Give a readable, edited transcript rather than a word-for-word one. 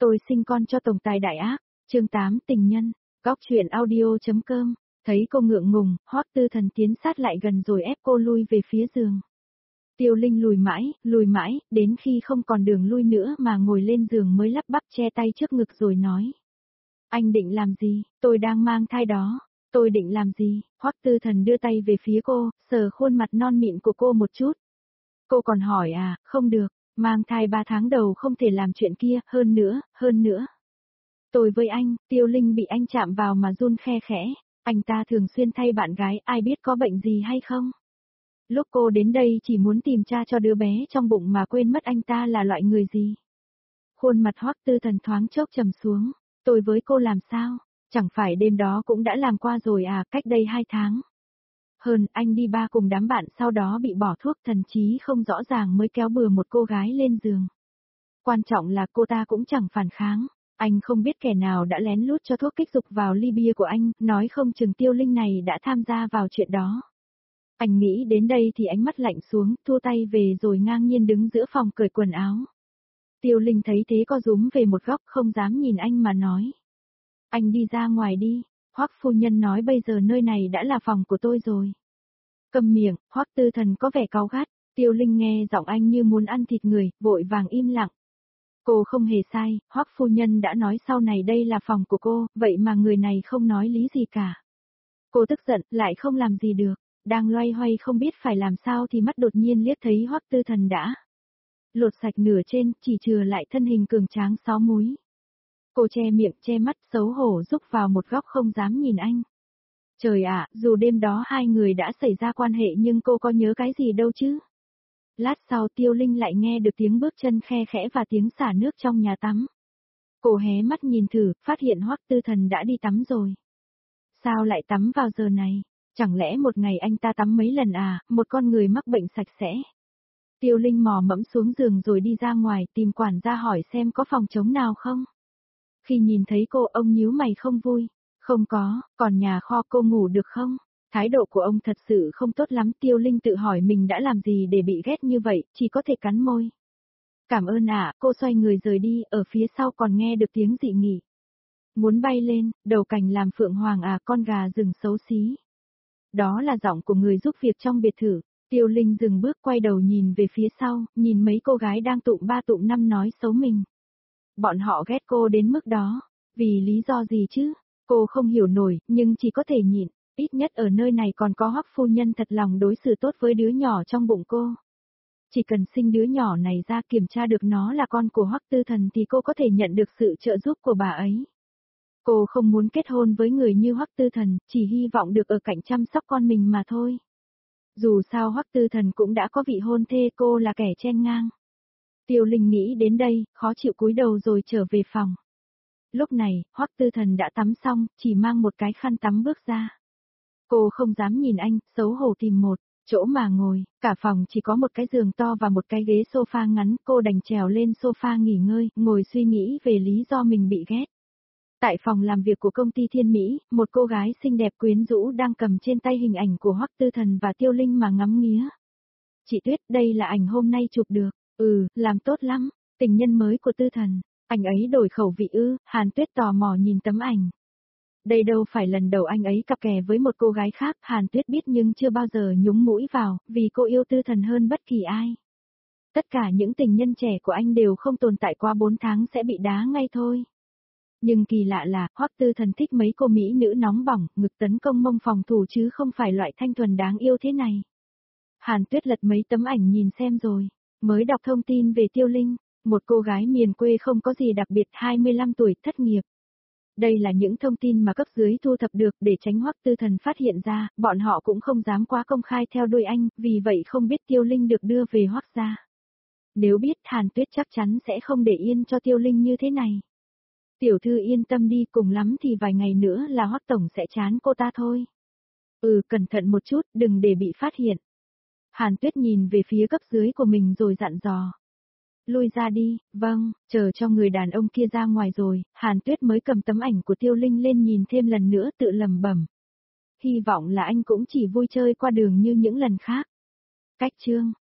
Tôi sinh con cho tổng tài đại ác, chương 8 tình nhân, góc truyện audio.com, thấy cô ngượng ngùng, Hoắc Tư Thần tiến sát lại gần rồi ép cô lui về phía giường. Tiêu Linh lùi mãi, đến khi không còn đường lui nữa mà ngồi lên giường mới lắp bắp che tay trước ngực rồi nói. Anh định làm gì, tôi đang mang thai đó, tôi định làm gì, Hoắc Tư Thần đưa tay về phía cô, sờ khuôn mặt non mịn của cô một chút. Cô còn hỏi à, không được, mang thai 3 tháng đầu không thể làm chuyện kia, hơn nữa. Tôi với anh, Tiêu Linh bị anh chạm vào mà run khe khẽ, anh ta thường xuyên thay bạn gái, ai biết có bệnh gì hay không. Lúc cô đến đây chỉ muốn tìm cha cho đứa bé trong bụng mà quên mất anh ta là loại người gì. Khuôn mặt Hoắc Tư Thần thoáng chốc trầm xuống, tôi với cô làm sao, chẳng phải đêm đó cũng đã làm qua rồi à, cách đây 2 tháng. Hơn, anh đi ba cùng đám bạn sau đó bị bỏ thuốc thần trí không rõ ràng mới kéo bừa một cô gái lên giường. Quan trọng là cô ta cũng chẳng phản kháng, anh không biết kẻ nào đã lén lút cho thuốc kích dục vào ly bia của anh, nói không chừng Tiêu Linh này đã tham gia vào chuyện đó. Anh nghĩ đến đây thì ánh mắt lạnh xuống, thua tay về rồi ngang nhiên đứng giữa phòng cởi quần áo. Tiêu Linh thấy thế co rúm về một góc không dám nhìn anh mà nói. Anh đi ra ngoài đi, Hoắc phu nhân nói bây giờ nơi này đã là phòng của tôi rồi. Câm miệng, Hoắc Tư Thần có vẻ cáu gắt, Tiêu Linh nghe giọng anh như muốn ăn thịt người, vội vàng im lặng. Cô không hề sai, Hoắc phu nhân đã nói sau này đây là phòng của cô, vậy mà người này không nói lý gì cả. Cô tức giận, lại không làm gì được, đang loay hoay không biết phải làm sao thì mắt đột nhiên liếc thấy Hoắc Tư Thần đã lột sạch nửa trên, chỉ chừa lại thân hình cường tráng 6 múi. Cô che miệng, che mắt, xấu hổ rúc vào một góc không dám nhìn anh. Trời ạ, dù đêm đó hai người đã xảy ra quan hệ nhưng cô có nhớ cái gì đâu chứ. Lát sau Tiêu Linh lại nghe được tiếng bước chân khe khẽ và tiếng xả nước trong nhà tắm. Cô hé mắt nhìn thử, phát hiện Hoắc Tư Thần đã đi tắm rồi. Sao lại tắm vào giờ này? Chẳng lẽ một ngày anh ta tắm mấy lần à, một con người mắc bệnh sạch sẽ. Tiêu Linh mò mẫm xuống giường rồi đi ra ngoài tìm quản gia hỏi xem có phòng trống nào không. Khi nhìn thấy cô ông nhíu mày không vui. Không có, còn nhà kho cô ngủ được không? Thái độ của ông thật sự không tốt lắm. Tiêu Linh tự hỏi mình đã làm gì để bị ghét như vậy, chỉ có thể cắn môi. Cảm ơn ạ, cô xoay người rời đi, ở phía sau còn nghe được tiếng dị nghị. Muốn bay lên, đầu cành làm phượng hoàng à, con gà rừng xấu xí. Đó là giọng của người giúp việc trong biệt thự. Tiêu Linh dừng bước quay đầu nhìn về phía sau, nhìn mấy cô gái đang tụm ba tụm năm nói xấu mình. Bọn họ ghét cô đến mức đó, vì lý do gì chứ? Cô không hiểu nổi, nhưng chỉ có thể nhịn, ít nhất ở nơi này còn có Hoắc phu nhân thật lòng đối xử tốt với đứa nhỏ trong bụng cô. Chỉ cần sinh đứa nhỏ này ra kiểm tra được nó là con của Hoắc Tư Thần thì cô có thể nhận được sự trợ giúp của bà ấy. Cô không muốn kết hôn với người như Hoắc Tư Thần, chỉ hy vọng được ở cạnh chăm sóc con mình mà thôi. Dù sao Hoắc Tư Thần cũng đã có vị hôn thê, cô là kẻ chen ngang. Tiêu Linh nghĩ đến đây, khó chịu cúi đầu rồi trở về phòng. Lúc này, Hoắc Tư Thần đã tắm xong, chỉ mang một cái khăn tắm bước ra. Cô không dám nhìn anh, xấu hổ tìm một chỗ mà ngồi, cả phòng chỉ có một cái giường to và một cái ghế sofa ngắn, cô đành trèo lên sofa nghỉ ngơi, ngồi suy nghĩ về lý do mình bị ghét. Tại phòng làm việc của công ty Thiên Mỹ, một cô gái xinh đẹp quyến rũ đang cầm trên tay hình ảnh của Hoắc Tư Thần và Tiêu Linh mà ngắm nghía. Chị Tuyết, đây là ảnh hôm nay chụp được, làm tốt lắm, tình nhân mới của Tư Thần. Anh ấy đổi khẩu vị ư? Hàn Tuyết tò mò nhìn tấm ảnh. Đây đâu phải lần đầu anh ấy cặp kè với một cô gái khác, Hàn Tuyết biết nhưng chưa bao giờ nhúng mũi vào, vì cô yêu Tư Thần hơn bất kỳ ai. Tất cả những tình nhân trẻ của anh đều không tồn tại qua 4 tháng sẽ bị đá ngay thôi. Nhưng kỳ lạ là, Hoắc Tư Thần thích mấy cô mỹ nữ nóng bỏng, ngực tấn công mông phòng thủ chứ không phải loại thanh thuần đáng yêu thế này. Hàn Tuyết lật mấy tấm ảnh nhìn xem rồi, mới đọc thông tin về Tiêu Linh. Một cô gái miền quê không có gì đặc biệt, 25 tuổi, thất nghiệp. Đây là những thông tin mà cấp dưới thu thập được để tránh Hoắc Tư Thần phát hiện ra, bọn họ cũng không dám quá công khai theo đuôi anh, vì vậy không biết Tiêu Linh được đưa về Hoắc gia. Nếu biết, Hàn Tuyết chắc chắn sẽ không để yên cho Tiêu Linh như thế này. Tiểu thư yên tâm đi, cùng lắm thì vài ngày nữa là Hoắc tổng sẽ chán cô ta thôi. Cẩn thận một chút, đừng để bị phát hiện. Hàn Tuyết nhìn về phía cấp dưới của mình rồi dặn dò. Lui ra đi, vâng, chờ cho người đàn ông kia ra ngoài rồi, Hàn Tuyết mới cầm tấm ảnh của Tiêu Linh lên nhìn thêm lần nữa tự lẩm bẩm. Hy vọng là anh cũng chỉ vui chơi qua đường như những lần khác. Cách chương